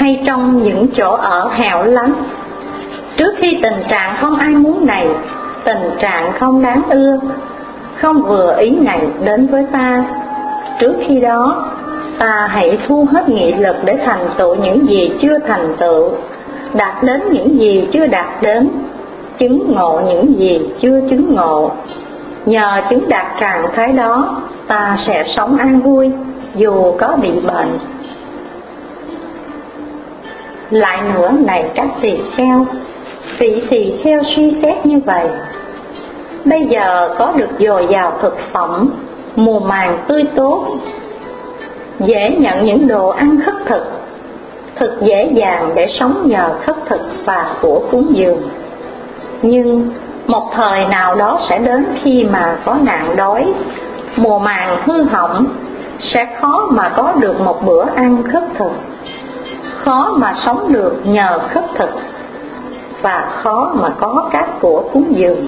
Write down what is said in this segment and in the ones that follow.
hay trong những chỗ ở hẻo lánh. Trước khi tình trạng không ai muốn này, tình trạng không đáng ưa, không vừa ý này đến với ta, trước khi đó ta hãy thu hết nghị lực để thành tựu những gì chưa thành tựu, đạt đến những gì chưa đạt đến, chứng ngộ những gì chưa chứng ngộ. Nhờ chứng đạt trạng thái đó, ta sẽ sống an vui dù có bị bệnh. Lại nữa này các tỳ kheo, vị tỳ kheo suy xét như vậy: bây giờ có được dồi dào thực phẩm, mùa màng tươi tốt, dễ nhận những đồ ăn khất thực, thực dễ dàng để sống nhờ khất thực và của cúng dường. Nhưng một thời nào đó sẽ đến khi mà có nạn đói, mùa màng hư hỏng, sẽ khó mà có được một bữa ăn khất thực, khó mà sống được nhờ khất thực, và khó mà có các của cúng dường.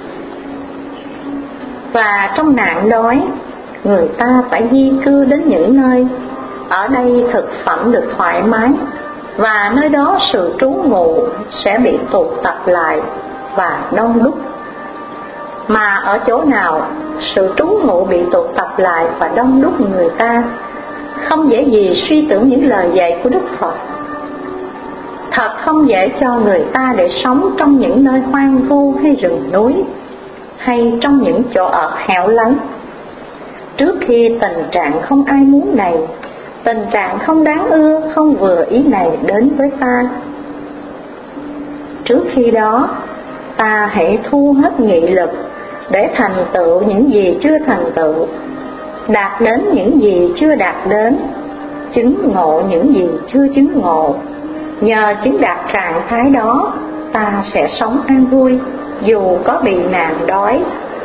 Và trong nạn đói, người ta phải di cư đến những nơi ở đây thực phẩm được thoải mái, và nơi đó sự trú ngụ sẽ bị tụ tập lại và đông đúc. Mà ở chỗ nào sự trú ngụ bị tụ tập lại và đông đúc người ta, không dễ gì suy tưởng những lời dạy của Đức Phật. Thật không dễ cho người ta để sống trong những nơi hoang vu hay rừng núi, hay trong những chỗ ở hẻo lánh. Trước khi tình trạng không ai muốn này, tình trạng không đáng ưa, không vừa ý này đến với ta, trước khi đó ta hãy thu hết nghị lực để thành tựu những gì chưa thành tựu, đạt đến những gì chưa đạt đến, chứng ngộ những gì chưa chứng ngộ. Nhờ chứng đạt trạng thái đó, ta sẽ sống an vui dù có bị nạn đói.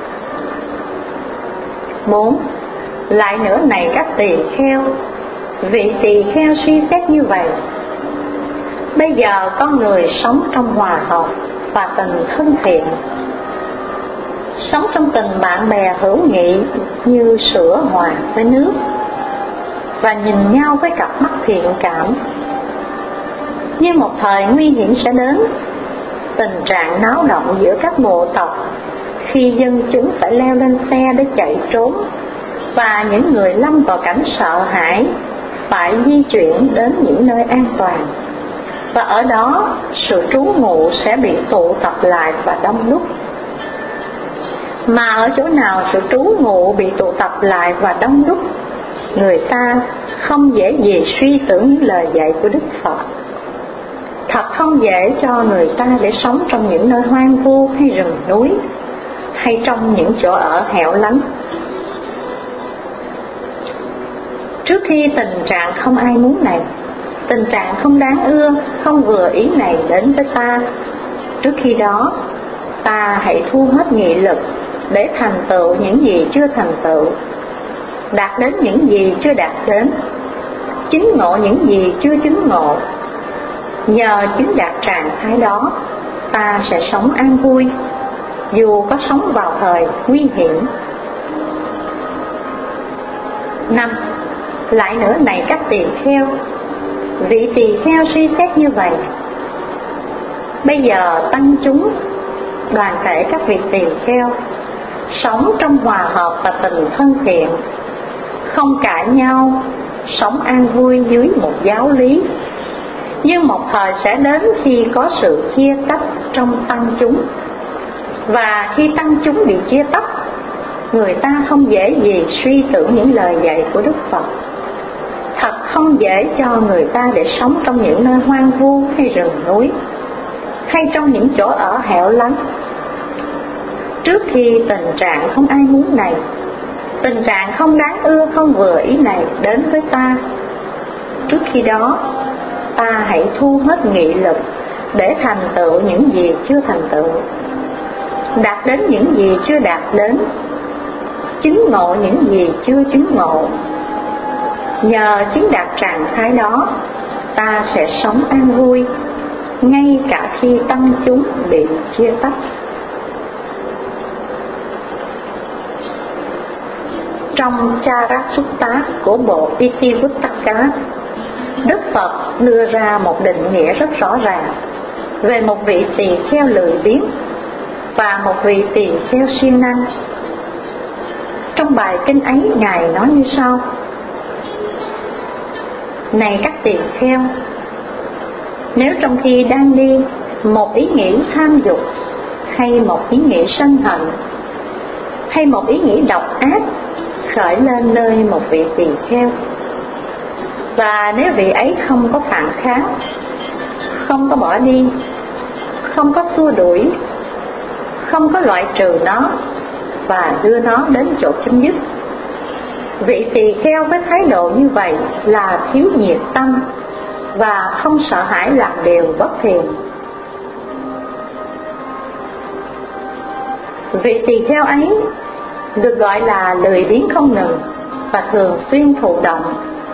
4. Lại nữa này các tỳ kheo, vị tỳ kheo suy xét như vậy: bây giờ con người sống trong hòa hợp và tình thân thiện, sống trong tình bạn bè hữu nghị như sữa hòa với nước, và nhìn nhau với cặp mắt thiện cảm. Nhưng một thời nguy hiểm sẽ đến, tình trạng náo động giữa các bộ tộc, khi dân chúng phải leo lên xe để chạy trốn, và những người lâm vào cảnh sợ hãi phải di chuyển đến những nơi an toàn, và ở đó sự trú ngụ sẽ bị tụ tập lại và đông đúc. Mà ở chỗ nào sự trú ngụ bị tụ tập lại và đông đúc, người ta không dễ gì suy tưởng những lời dạy của Đức Phật. Thật không dễ cho người ta để sống trong những nơi hoang vu hay rừng núi, hay trong những chỗ ở hẻo lánh. Trước khi tình trạng không ai muốn này, tình trạng không đáng ưa, không vừa ý này đến với ta, trước khi đó ta hãy thu hết nghị lực để thành tựu những gì chưa thành tựu, đạt đến những gì chưa đạt đến, chứng ngộ những gì chưa chứng ngộ. Nhờ chứng đạt trạng thái đó, ta sẽ sống an vui dù có sống vào thời nguy hiểm. 5. Lại nữa này các tỳ kheo, vị tỳ kheo suy xét như vậy: bây giờ tăng chúng, đoàn thể các vị tỳ kheo, sống trong hòa hợp và tình thân thiện, không cãi nhau, sống an vui dưới một giáo lý. Nhưng một thời sẽ đến khi có sự chia tách trong tăng chúng, và khi tăng chúng bị chia tách, người ta không dễ gì suy tưởng những lời dạy của Đức Phật. Thật không dễ cho người ta để sống trong những nơi hoang vu hay rừng núi, hay trong những chỗ ở hẻo lánh. Trước khi tình trạng không ai muốn này, tình trạng không đáng ưa, không vừa ý này đến với ta, trước khi đó ta hãy thu hết nghị lực để thành tựu những gì chưa thành tựu, đạt đến những gì chưa đạt đến, chứng ngộ những gì chưa chứng ngộ. Nhờ chứng đạt trạng thái đó, ta sẽ sống an vui ngay cả khi tăng chúng bị chia tách. Trong Charasutta của bộ Itivuttaka, Đức Phật đưa ra một định nghĩa rất rõ ràng về một vị tỳ kheo lười biếng và một vị tỳ kheo siêng năng. Trong bài kinh ấy, Ngài nói như sau: Này các tỳ kheo, nếu trong khi đang đi, một ý nghĩ tham dục, hay một ý nghĩ sân hận, hay một ý nghĩ độc ác khởi lên nơi một vị tỳ kheo, và nếu vị ấy không có phản kháng, không có bỏ đi, không có xua đuổi, không có loại trừ nó và đưa nó đến chỗ chấm dứt, vị tỳ kheo với thái độ như vậy là thiếu nhiệt tâm và không sợ hãi làm điều bất thiện. Vị tỳ kheo ấy được gọi là lười biếng không ngừng và thường xuyên thụ động.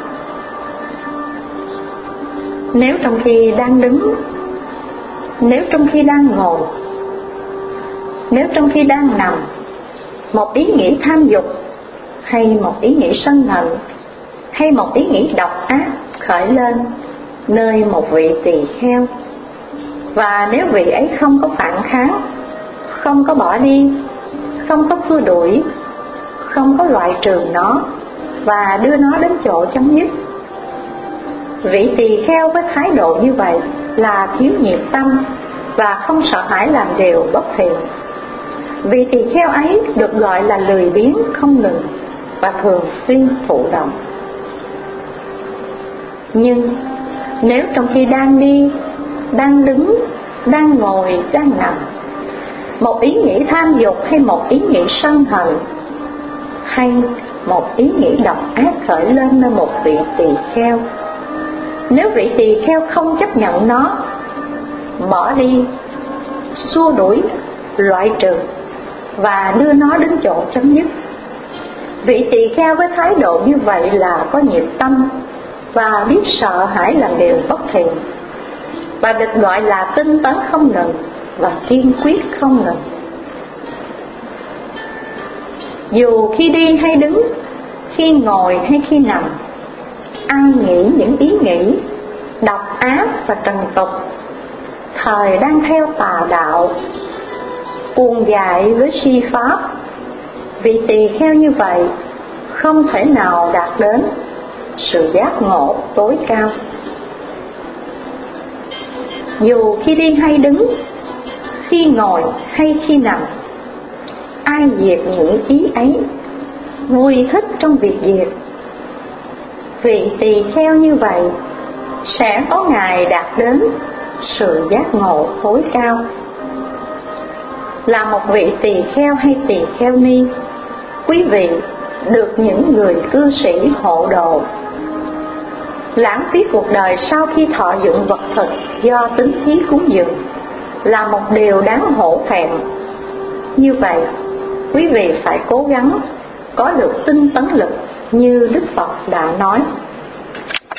Nếu trong khi đang đứng, nếu trong khi đang ngồi, nếu trong khi đang nằm, một ý nghĩ tham dục, hay một ý nghĩ sân hận, hay một ý nghĩ độc ác khởi lên nơi một vị tỳ kheo, và nếu vị ấy không có phản kháng, không có bỏ đi, không có xua đuổi, không có loại trừ nó và đưa nó đến chỗ chấm dứt, vị tỳ kheo với thái độ như vậy là thiếu nhiệt tâm và không sợ hãi làm điều bất thiện. Vị tỳ kheo ấy được gọi là lười biếng không ngừng và thường xuyên thụ động. Nhưng nếu trong khi đang đi, đang đứng, đang ngồi, đang nằm, một ý nghĩ tham dục hay một ý nghĩ sân hận hay một ý nghĩ độc ác khởi lên nơi một vị tỳ kheo, nếu vị tỳ kheo không chấp nhận nó, bỏ đi, xua đuổi, loại trừ và đưa nó đến chỗ chấm dứt, vị tỳ kheo với thái độ như vậy là có nhiệt tâm và biết sợ hãi làm điều bất thiện, và được gọi là tinh tấn không ngừng và kiên quyết không ngừng. Dù khi đi hay đứng, khi ngồi hay khi nằm, ai nghĩ những ý nghĩ độc ác và trần tục, thời đang theo tà đạo, cuồng dại với si pháp, vị tỳ kheo như vậy không thể nào đạt đến sự giác ngộ tối cao. Dù khi đi hay đứng, khi ngồi hay khi nằm, ai diệt những ý ấy, vui thích trong việc diệt, vị tỳ kheo như vậy sẽ có ngày đạt đến sự giác ngộ tối cao. Là một vị tỳ kheo hay tỳ kheo ni, quý vị được những người cư sĩ hộ độ. Lãng phí cuộc đời sau khi thọ dụng vật thực do tính thí cúng dường là một điều đáng hổ thẹn. Như vậy, quý vị phải cố gắng có được tinh tấn lực như Đức Phật đã nói.